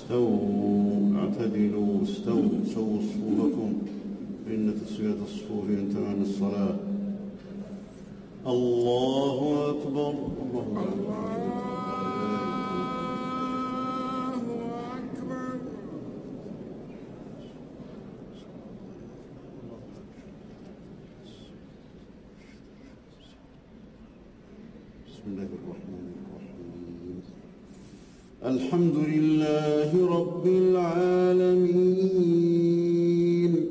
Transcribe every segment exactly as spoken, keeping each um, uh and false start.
استووا اعتدلوا استووا سووا صفوفكم إن تسوية الصفوف من تمام الصلاة. الله أكبر. الله أكبر. بسم الله الرحمن الرحيم. الحمد لله رب العالمين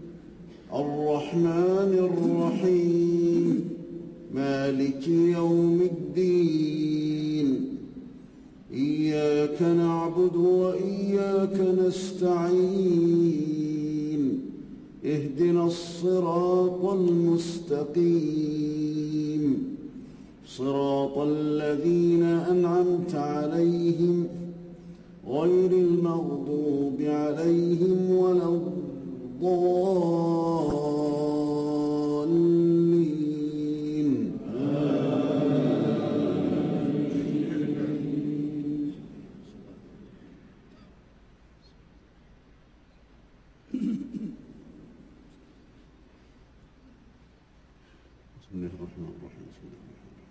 الرحمن الرحيم مالك يوم الدين إياك نعبد وإياك نستعين اهدنا الصراط المستقيم صراط الذين أنعمت عليهم غير المغضوب عليهم ولا الضالين. بسم الله الرحمن الرحيم. بسم الله الرحمن الرحيم.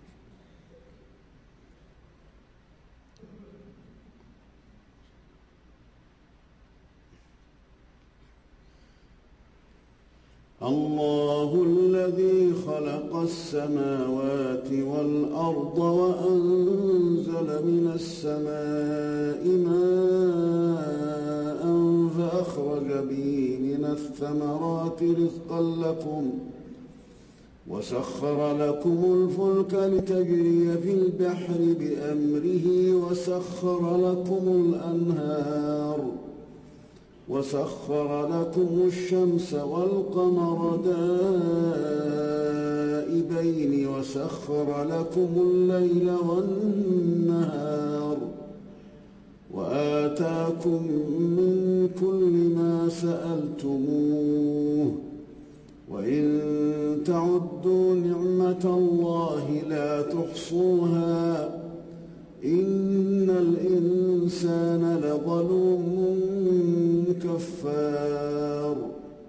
الله الذي خلق السماوات والأرض وأنزل من السماء ماء فأخرج به من الثمرات رزقا لكم وسخر لكم الفلك لتجري في البحر بأمره وسخر لكم الأنهار وسخر لكم الشمس والقمر دائبين وسخر لكم الليل والنهار وآتاكم من كل ما سألتموه وإن تعدوا نعمة الله لا تحصوها إن الإنسان لظلوم كفار.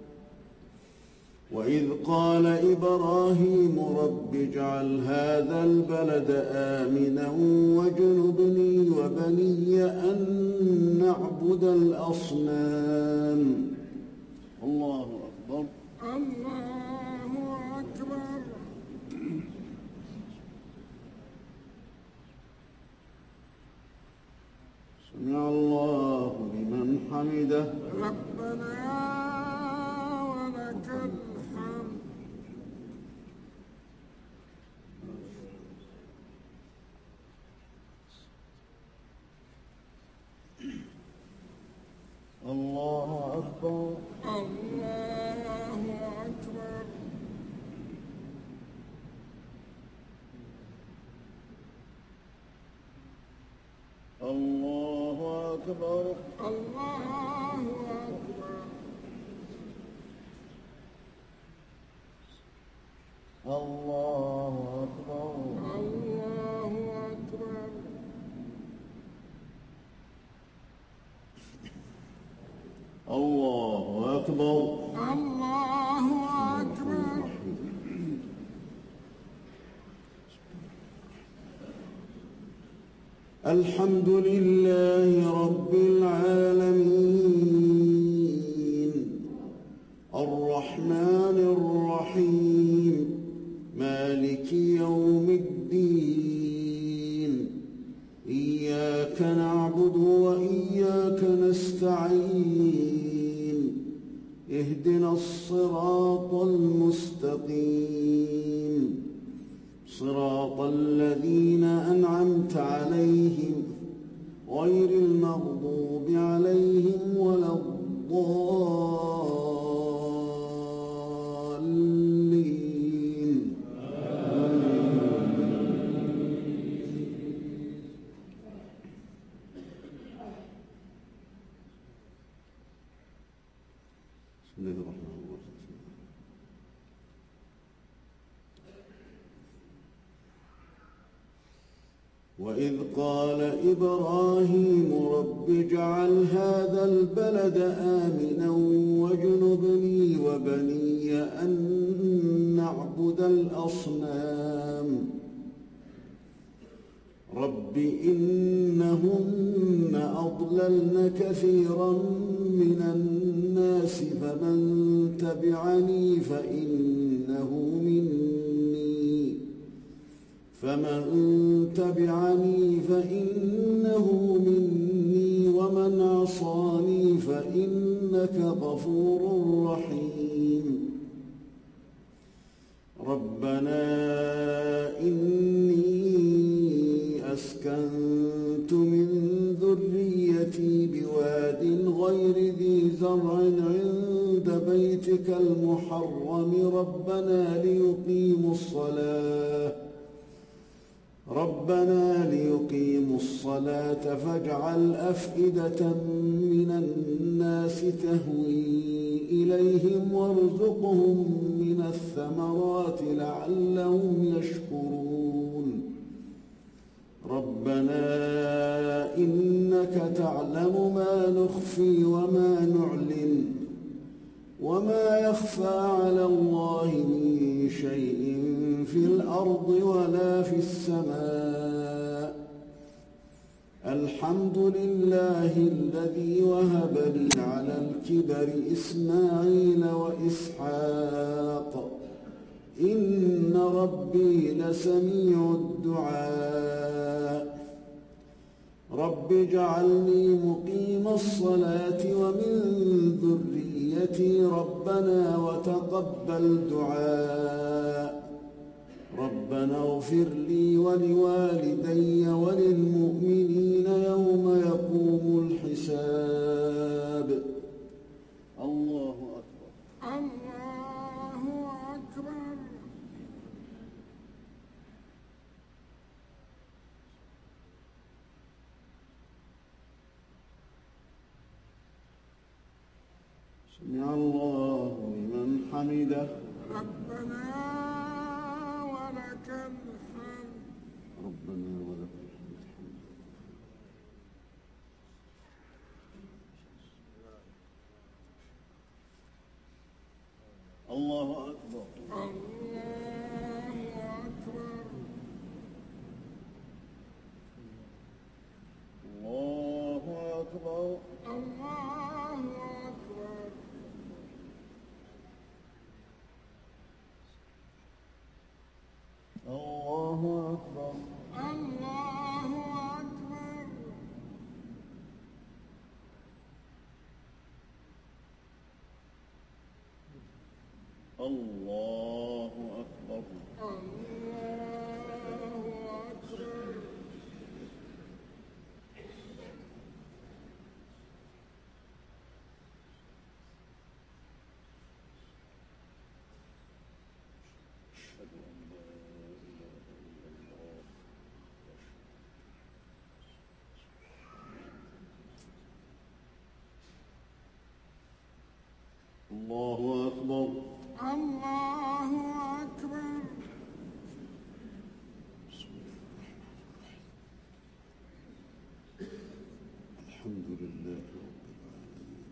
وإذ قال إبراهيم رب اجعل هذا البلد آمنا واجنبني وبني أن نعبد الأصنام. الله أكبر. الله أكبر. سمع الله لمن حمده. ربنا ولك الحمد. الله أكبر. الله أكبر. الله أكبر. الله أكبر. الله أكبر. الله أكبر. الله أكبر. الله أكبر. الحمد لله رب العالمين الرحمن الرحيم مالك يوم الدين إياك نعبد وإياك نستعين اهدنا الصراط المستقيم صراط الذين أنعمت عليهم غير المغضوب عليهم ولا الضالين. بسم الله الرحمن الرحيم. وإذ قال إبراهيم رب اجعل هذا البلد آمنا واجنبني وبني أن نعبد الأصنام رب إنهن أضللن كثيرا من الناس فمن تبعني فإنه مني فمن تبعني فإنه مني ومن عصاني فإنك غفور رحيم ربنا إني أسكنت من ذريتي بواد غير ذي زرع عند بيتك المحرم ربنا ليقيموا الصلاة ربنا ليقيموا الصلاة فاجعل أفئدة من الناس تهوي إليهم وارزقهم من الثمرات لعلهم يشكرون ربنا إنك تعلم ما نخفي وما نعلن وما يخفى على الله من شيء في الأرض ولا في السماء الحمد لله الذي وهب لي على الكبر إسماعيل وإسحاق إن ربي لسميع الدعاء رب اجعلني مقيم الصلاة ومن ذريتي ربنا وتقبل دعاء ربنا اغفر لي ولوالدي وللمؤمنين يوم يقوم الحساب الله أكبر الله أكبر. سمع الله لمن حمده ربنا ولك الحمد. ربنا ولك الحمد الله أكبر الله أكبر. الله أكبر الله أكبر. الله أكبر الله أكبر. الله أكبر الله أكبر. أشهد أن لا إله إلا الله الله أكبر الله أكبر. الحمد لله رب العالمين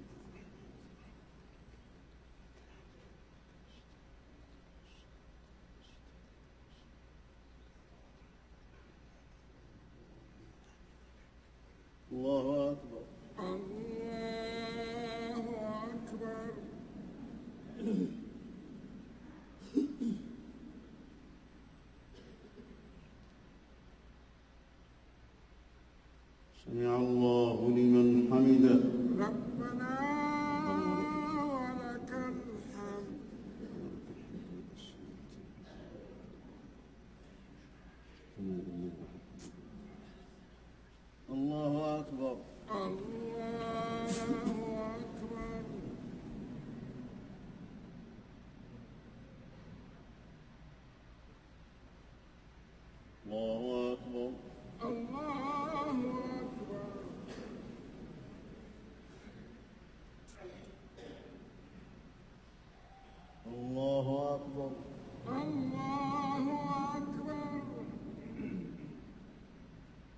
الله أكبر الله أكبر. سمع الله لمن حمده ربنا ولك الحمد. الله أكبر الله أكبر. الله أكبر الله أكبر. الله أكبر الله أكبر.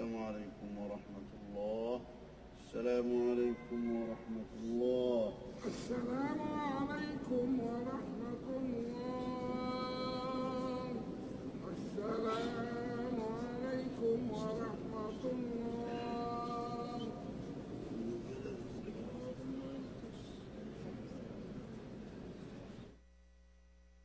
السلام عليكم ورحمة الله. السلام عليكم ورحمة الله. السلام عليكم ورحمة